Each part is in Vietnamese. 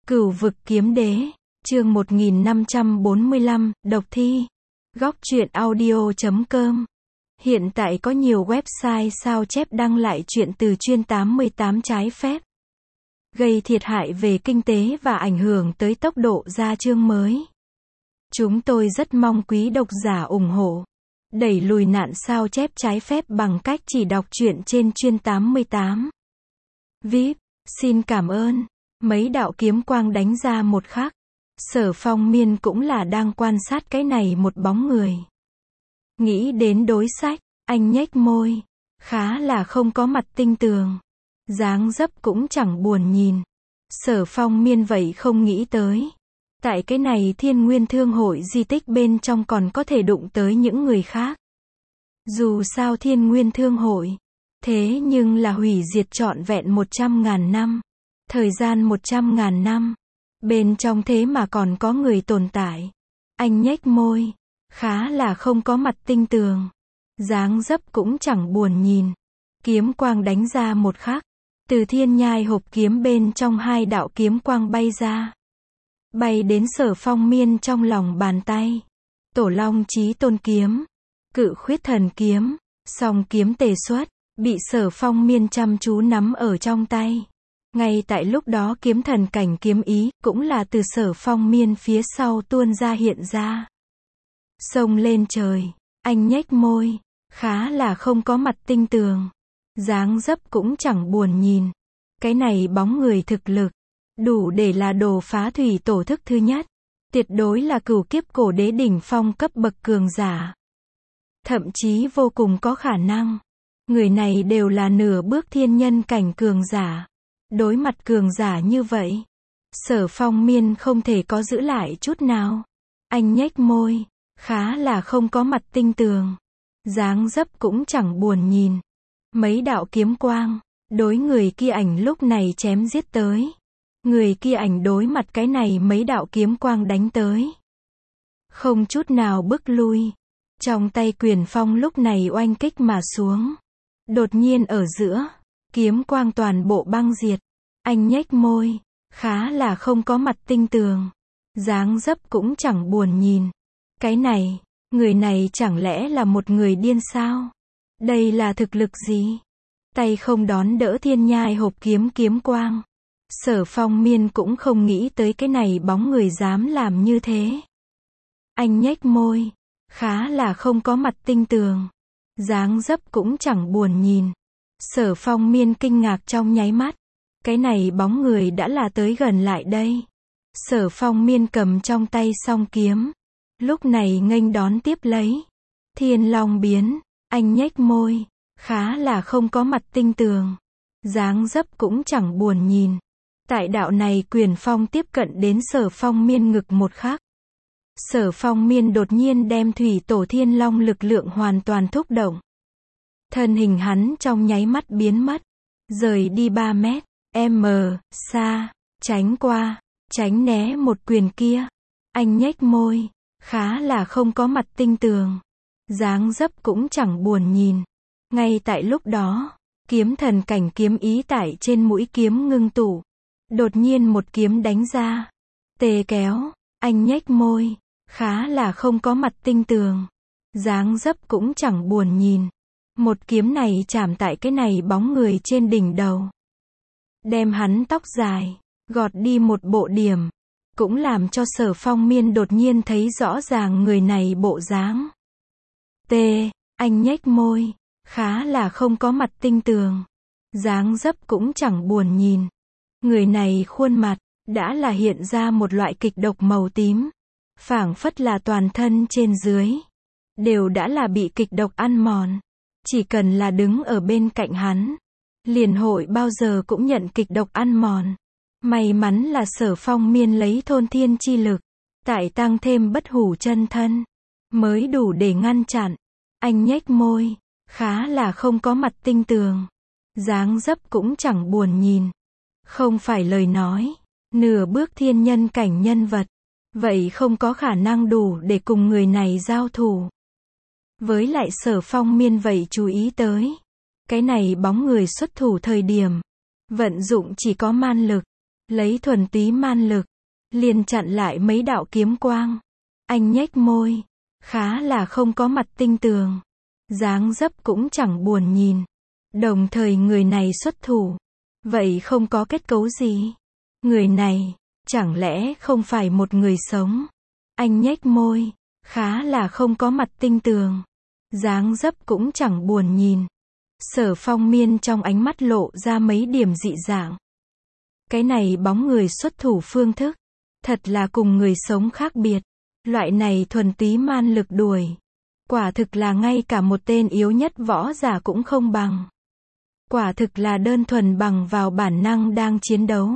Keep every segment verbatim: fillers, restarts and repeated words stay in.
Cửu vực kiếm đế, chương một nghìn năm trăm bốn mươi lăm, độc thi. Góc truyện audio chấm com. Hiện tại có nhiều website sao chép đăng lại chuyện từ chuyên tám mươi tám trái phép, gây thiệt hại về kinh tế và ảnh hưởng tới tốc độ ra chương mới. Chúng tôi rất mong quý độc giả ủng hộ, đẩy lùi nạn sao chép trái phép bằng cách chỉ đọc truyện trên chuyên tám mươi tám. vê i pê, xin cảm ơn. Mấy đạo kiếm quang đánh ra một khắc. Sở Phong Miên cũng là đang quan sát cái này một bóng người. Nghĩ đến đối sách, anh nhếch môi. Khá là không có mặt tinh tường. Dáng dấp cũng chẳng buồn nhìn. Sở Phong Miên vậy không nghĩ tới. Tại cái này Thiên Nguyên Thương hội di tích bên trong còn có thể đụng tới những người khác. Dù sao Thiên Nguyên Thương hội, thế nhưng là hủy diệt trọn vẹn một trăm ngàn năm. Thời gian một trăm ngàn năm. Bên trong thế mà còn có người tồn tại. Anh nhếch môi. Khá là không có mặt tinh tường. Dáng dấp cũng chẳng buồn nhìn. Kiếm quang đánh ra một khắc. Từ thiên nhai hộp kiếm bên trong hai đạo kiếm quang bay ra. Bay đến Sở Phong Miên trong lòng bàn tay. Tổ Long Chí Tôn kiếm. Cự Khuyết Thần kiếm. Song kiếm tề xuất. Bị Sở Phong Miên chăm chú nắm ở trong tay. Ngay tại lúc đó kiếm thần cảnh kiếm ý, cũng là từ Sở Phong Miên phía sau tuôn ra hiện ra. Xông lên trời, anh nhếch môi, khá là không có mặt tinh tường. Dáng dấp cũng chẳng buồn nhìn. Cái này bóng người thực lực, đủ để là đồ phá thủy tổ thức thứ nhất. Tuyệt đối là cửu kiếp cổ đế đỉnh phong cấp bậc cường giả. Thậm chí vô cùng có khả năng. Người này đều là nửa bước thiên nhân cảnh cường giả. Đối mặt cường giả như vậy, Sở Phong Miên không thể có giữ lại chút nào. Anh nhếch môi, khá là không có mặt tinh tường. Dáng dấp cũng chẳng buồn nhìn. Mấy đạo kiếm quang, đối người kia ảnh lúc này chém giết tới. Người kia ảnh đối mặt cái này mấy đạo kiếm quang đánh tới. Không chút nào bước lui. Trong tay quyền phong lúc này oanh kích mà xuống. Đột nhiên ở giữa, kiếm quang toàn bộ băng diệt. Anh nhếch môi, khá là không có mặt tinh tường. Dáng dấp cũng chẳng buồn nhìn. Cái này, người này chẳng lẽ là một người điên sao? Đây là thực lực gì? Tay không đón đỡ thiên nhai hộp kiếm kiếm quang. Sở Phong Miên cũng không nghĩ tới cái này bóng người dám làm như thế. Anh nhếch môi, khá là không có mặt tinh tường. Dáng dấp cũng chẳng buồn nhìn. Sở Phong Miên kinh ngạc trong nháy mắt. Cái này bóng người đã là tới gần lại đây. Sở Phong Miên cầm trong tay song kiếm. Lúc này nghênh đón tiếp lấy. Thiên Long biến, anh nhếch môi, khá là không có mặt tinh tường. Dáng dấp cũng chẳng buồn nhìn. Tại đạo này quyền phong tiếp cận đến Sở Phong Miên ngực một khắc. Sở Phong Miên đột nhiên đem thủy tổ thiên long lực lượng hoàn toàn thúc động. Thân hình hắn trong nháy mắt biến mất. Rời đi ba mét. M, xa, tránh qua, tránh né một quyền kia. Anh nhếch môi, khá là không có mặt tinh tường. Dáng dấp cũng chẳng buồn nhìn. Ngay tại lúc đó, kiếm thần cảnh kiếm ý tại trên mũi kiếm ngưng tụ. Đột nhiên một kiếm đánh ra. Tề kéo, anh nhếch môi, khá là không có mặt tinh tường. Dáng dấp cũng chẳng buồn nhìn. Một kiếm này chạm tại cái này bóng người trên đỉnh đầu. Đem hắn tóc dài, gọt đi một bộ điểm. Cũng làm cho Sở Phong Miên đột nhiên thấy rõ ràng người này bộ dáng. T, anh nhếch môi, khá là không có mặt tinh tường. Dáng dấp cũng chẳng buồn nhìn. Người này khuôn mặt, đã là hiện ra một loại kịch độc màu tím. Phảng phất là toàn thân trên dưới. Đều đã là bị kịch độc ăn mòn. Chỉ cần là đứng ở bên cạnh hắn. Liền hội bao giờ cũng nhận kịch độc ăn mòn. May mắn là Sở Phong Miên lấy thôn thiên chi lực. Tại tăng thêm bất hủ chân thân. Mới đủ để ngăn chặn. Anh nhếch môi. Khá là không có mặt tinh tường. Dáng dấp cũng chẳng buồn nhìn. Không phải lời nói. Nửa bước thiên nhân cảnh nhân vật. Vậy không có khả năng đủ để cùng người này giao thủ. Với lại Sở Phong Miên vậy chú ý tới. Cái này bóng người xuất thủ thời điểm. Vận dụng chỉ có man lực. lấy thuần túy man lực, liền chặn lại mấy đạo kiếm quang. Anh nhếch môi, khá là không có mặt tinh tường, dáng dấp cũng chẳng buồn nhìn. Đồng thời người này xuất thủ, vậy không có kết cấu gì. Người này, chẳng lẽ không phải một người sống? Anh nhếch môi, khá là không có mặt tinh tường, dáng dấp cũng chẳng buồn nhìn. Sở Phong Miên trong ánh mắt lộ ra mấy điểm dị dạng. Cái này bóng người xuất thủ phương thức, thật là cùng người sống khác biệt. Loại này thuần túy man lực đuổi, quả thực là ngay cả một tên yếu nhất võ giả cũng không bằng. Quả thực là đơn thuần bằng vào bản năng đang chiến đấu.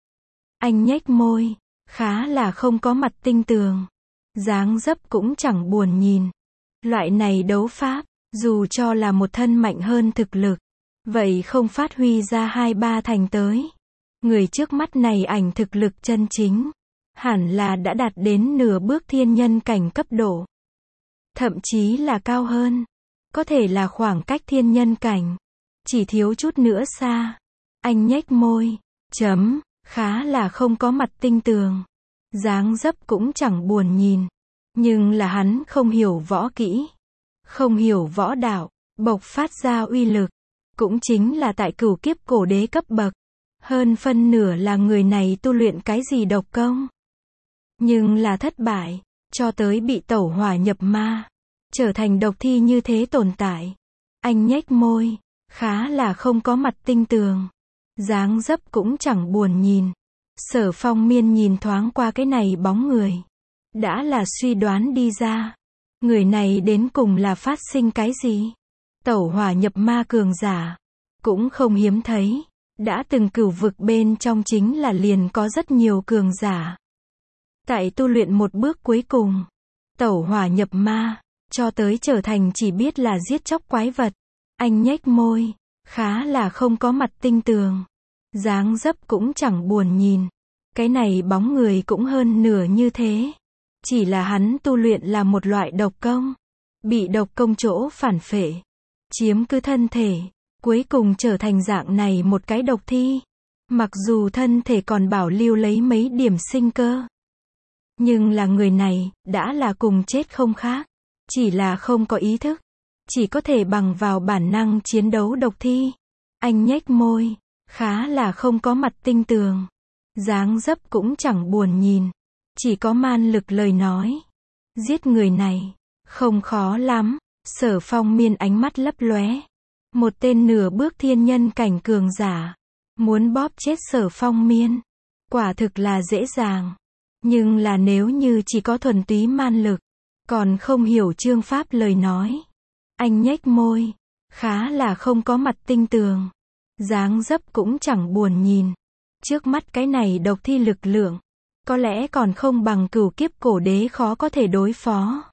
Anh nhếch môi, khá là không có mặt tinh tường, dáng dấp cũng chẳng buồn nhìn. Loại này đấu pháp, dù cho là một thân mạnh hơn thực lực, vậy không phát huy ra hai ba thành tới. Người trước mắt này ảnh thực lực chân chính, hẳn là đã đạt đến nửa bước thiên nhân cảnh cấp độ. Thậm chí là cao hơn. Có thể là khoảng cách thiên nhân cảnh, chỉ thiếu chút nữa xa. Anh nhếch môi, chấm, khá là không có mặt tinh tường, dáng dấp cũng chẳng buồn nhìn. Nhưng là hắn không hiểu võ kỹ, không hiểu võ đạo, bộc phát ra uy lực, cũng chính là tại cửu kiếp cổ đế cấp bậc. Hơn phân nửa là người này tu luyện cái gì độc công. Nhưng là thất bại, cho tới bị tẩu hỏa nhập ma, trở thành độc thi như thế tồn tại. Anh nhếch môi, khá là không có mặt tinh tường, dáng dấp cũng chẳng buồn nhìn. Sở Phong Miên nhìn thoáng qua cái này bóng người, đã là suy đoán đi ra. Người này đến cùng là phát sinh cái gì? Tẩu hỏa nhập ma cường giả, cũng không hiếm thấy. Đã từng cửu vực bên trong chính là liền có rất nhiều cường giả. Tại tu luyện một bước cuối cùng, tẩu hỏa nhập ma, cho tới trở thành chỉ biết là giết chóc quái vật. Anh nhếch môi, khá là không có mặt tinh tường, dáng dấp cũng chẳng buồn nhìn. Cái này bóng người cũng hơn nửa như thế. Chỉ là hắn tu luyện là một loại độc công, bị độc công chỗ phản phệ, chiếm cứ thân thể, cuối cùng trở thành dạng này một cái độc thi. Mặc dù thân thể còn bảo lưu lấy mấy điểm sinh cơ, nhưng là người này, đã là cùng chết không khác. Chỉ là không có ý thức, chỉ có thể bằng vào bản năng chiến đấu độc thi. Anh nhếch môi, khá là không có mặt tinh tường, dáng dấp cũng chẳng buồn nhìn. Chỉ có man lực lời nói. Giết người này, không khó lắm. Sở Phong Miên ánh mắt lấp lóe. Một tên nửa bước thiên nhân cảnh cường giả, muốn bóp chết Sở Phong Miên, quả thực là dễ dàng. Nhưng là nếu như chỉ có thuần túy man lực, còn không hiểu chương pháp lời nói. Anh nhếch môi, khá là không có mặt tinh tường, dáng dấp cũng chẳng buồn nhìn. Trước mắt cái này độc thi lực lượng, có lẽ còn không bằng cửu kiếp cổ đế khó có thể đối phó.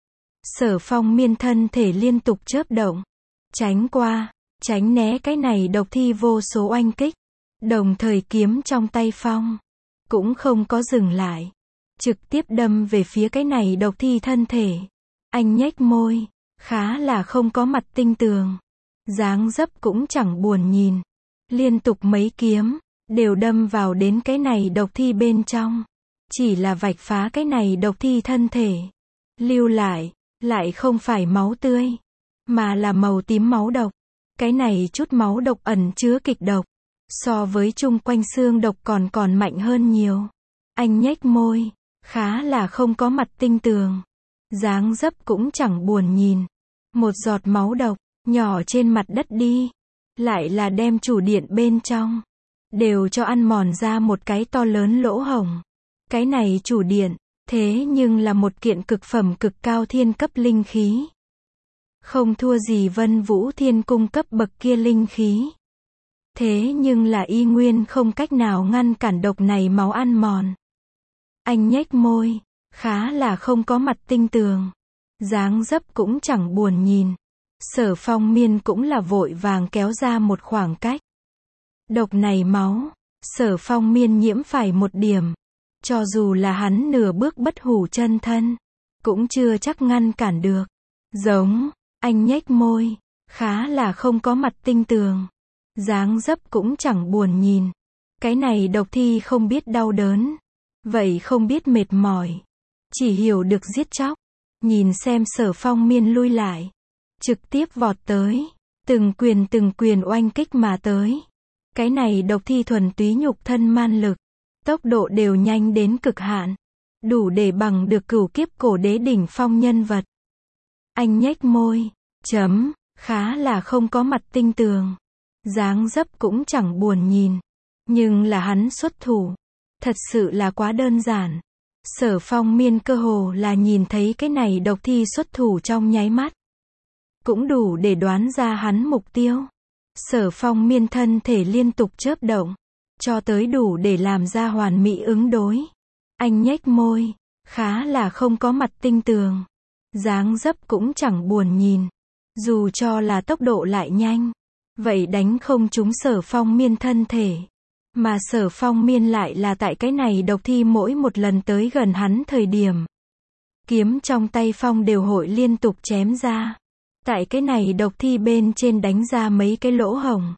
Sở Phong Miên thân thể liên tục chớp động, tránh qua, tránh né cái này độc thi vô số oanh kích. Đồng thời kiếm trong tay phong, cũng không có dừng lại, trực tiếp đâm về phía cái này độc thi thân thể. Anh nhếch môi, khá là không có mặt tinh tường, dáng dấp cũng chẳng buồn nhìn. Liên tục mấy kiếm, đều đâm vào đến cái này độc thi bên trong. Chỉ là vạch phá cái này độc thi thân thể. Lưu lại, lại không phải máu tươi, mà là màu tím máu độc. Cái này chút máu độc ẩn chứa kịch độc, so với chung quanh xương độc còn còn mạnh hơn nhiều. Anh nhếch môi, khá là không có mặt tinh tường, dáng dấp cũng chẳng buồn nhìn. Một giọt máu độc, nhỏ trên mặt đất đi, lại là đem chủ điện bên trong, đều cho ăn mòn ra một cái to lớn lỗ hổng. Cái này chủ điện, thế nhưng là một kiện cực phẩm cực cao thiên cấp linh khí. Không thua gì Vân Vũ Thiên Cung cấp bậc kia linh khí. Thế nhưng là y nguyên không cách nào ngăn cản độc này máu ăn mòn. Anh nhếch môi, khá là không có mặt tinh tường, dáng dấp cũng chẳng buồn nhìn. Sở Phong Miên cũng là vội vàng kéo ra một khoảng cách. Độc này máu, Sở Phong Miên nhiễm phải một điểm, cho dù là hắn nửa bước bất hủ chân thân, cũng chưa chắc ngăn cản được. Giống, anh nhếch môi, khá là không có mặt tinh tường, dáng dấp cũng chẳng buồn nhìn. Cái này độc thi không biết đau đớn. Vậy không biết mệt mỏi. Chỉ hiểu được giết chóc. Nhìn xem Sở Phong Miên lui lại. Trực tiếp vọt tới. Từng quyền từng quyền oanh kích mà tới. Cái này độc thi thuần túy nhục thân man lực. Tốc độ đều nhanh đến cực hạn. Đủ để bằng được cửu kiếp cổ đế đỉnh phong nhân vật. Anh nhếch môi. Chấm. Khá là không có mặt tinh tường. Dáng dấp cũng chẳng buồn nhìn. Nhưng là hắn xuất thủ. Thật sự là quá đơn giản. Sở Phong Miên cơ hồ là nhìn thấy cái này độc thi xuất thủ trong nháy mắt. Cũng đủ để đoán ra hắn mục tiêu. Sở Phong Miên thân thể liên tục chớp động. Cho tới đủ để làm ra hoàn mỹ ứng đối. Anh nhếch môi. Khá là không có mặt tinh tường. Dáng dấp cũng chẳng buồn nhìn. Dù cho là tốc độ lại nhanh. Vậy đánh không trúng Sở Phong Miên thân thể. Mà Sở Phong Miên lại là tại cái này độc thi mỗi một lần tới gần hắn thời điểm. Kiếm trong tay Phong đều hội liên tục chém ra. Tại cái này độc thi bên trên đánh ra mấy cái lỗ hổng.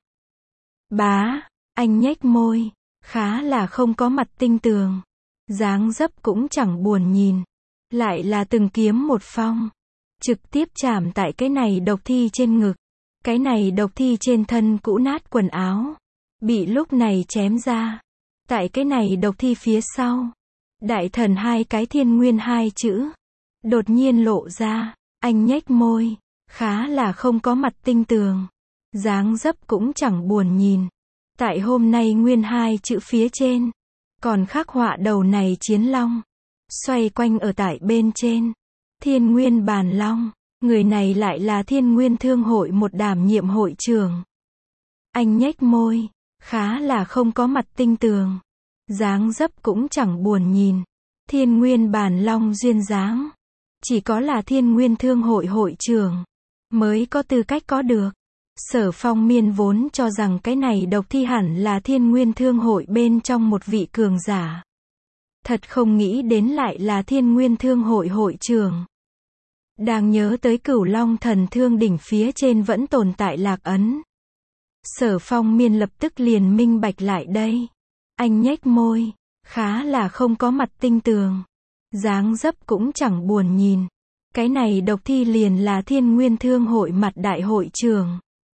Bá, anh nhếch môi. Khá là không có mặt tinh tường. Dáng dấp cũng chẳng buồn nhìn. Lại là từng kiếm một phong. Trực tiếp chạm tại cái này độc thi trên ngực. Cái này độc thi trên thân cũ nát quần áo. Bị lúc này chém ra. Tại cái này độc thi phía sau. Đại thần hai cái thiên nguyên hai chữ. Đột nhiên lộ ra. Anh nhếch môi. Khá là không có mặt tinh tường. Dáng dấp cũng chẳng buồn nhìn. Tại hôm nay nguyên hai chữ phía trên. Còn khắc họa đầu này chiến long. Xoay quanh ở tại bên trên. Thiên nguyên bàn long. Người này lại là thiên nguyên thương hội một đảm nhiệm hội trưởng. Anh nhếch môi. Khá là không có mặt tinh tường. Dáng dấp cũng chẳng buồn nhìn. Thiên nguyên bàn long duyên dáng. Chỉ có là thiên nguyên thương hội hội trưởng. Mới có tư cách có được. Sở Phong Miên vốn cho rằng cái này độc thi hẳn là thiên nguyên thương hội bên trong một vị cường giả. Thật không nghĩ đến lại là thiên nguyên thương hội hội trưởng. Đang nhớ tới Cửu Long thần thương đỉnh phía trên vẫn tồn tại lạc ấn. Sở Phong Miên lập tức liền minh bạch lại đây. Anh nhếch môi. Khá là không có mặt tinh tường. Dáng dấp cũng chẳng buồn nhìn. Cái này độc thi liền là thiên nguyên thương hội mặt đại hội trưởng.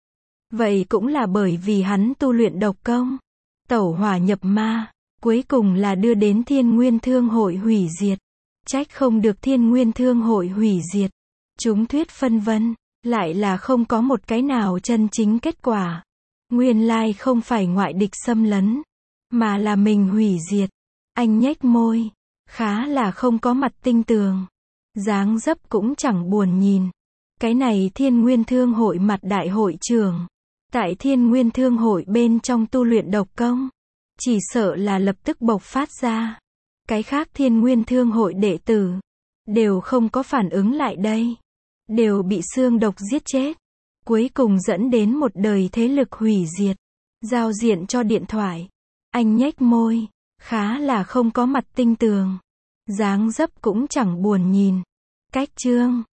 Vậy cũng là bởi vì hắn tu luyện độc công. Tẩu hỏa nhập ma. Cuối cùng là đưa đến thiên nguyên thương hội hủy diệt. Trách không được thiên nguyên thương hội hủy diệt. Chúng thuyết phân vân. Lại là không có một cái nào chân chính kết quả. Nguyên lai không phải ngoại địch xâm lấn. Mà là mình hủy diệt. Anh nhếch môi. Khá là không có mặt tinh tường. Dáng dấp cũng chẳng buồn nhìn. Cái này thiên nguyên thương hội mặt đại hội trưởng. Tại thiên nguyên thương hội bên trong tu luyện độc công. Chỉ sợ là lập tức bộc phát ra. Cái khác thiên nguyên thương hội đệ tử. Đều không có phản ứng lại đây. Đều bị xương độc giết chết. Cuối cùng dẫn đến một đời thế lực hủy diệt. Giao diện cho điện thoại. Anh nhếch môi. Khá là không có mặt tinh tường. Dáng dấp cũng chẳng buồn nhìn. Cách chương.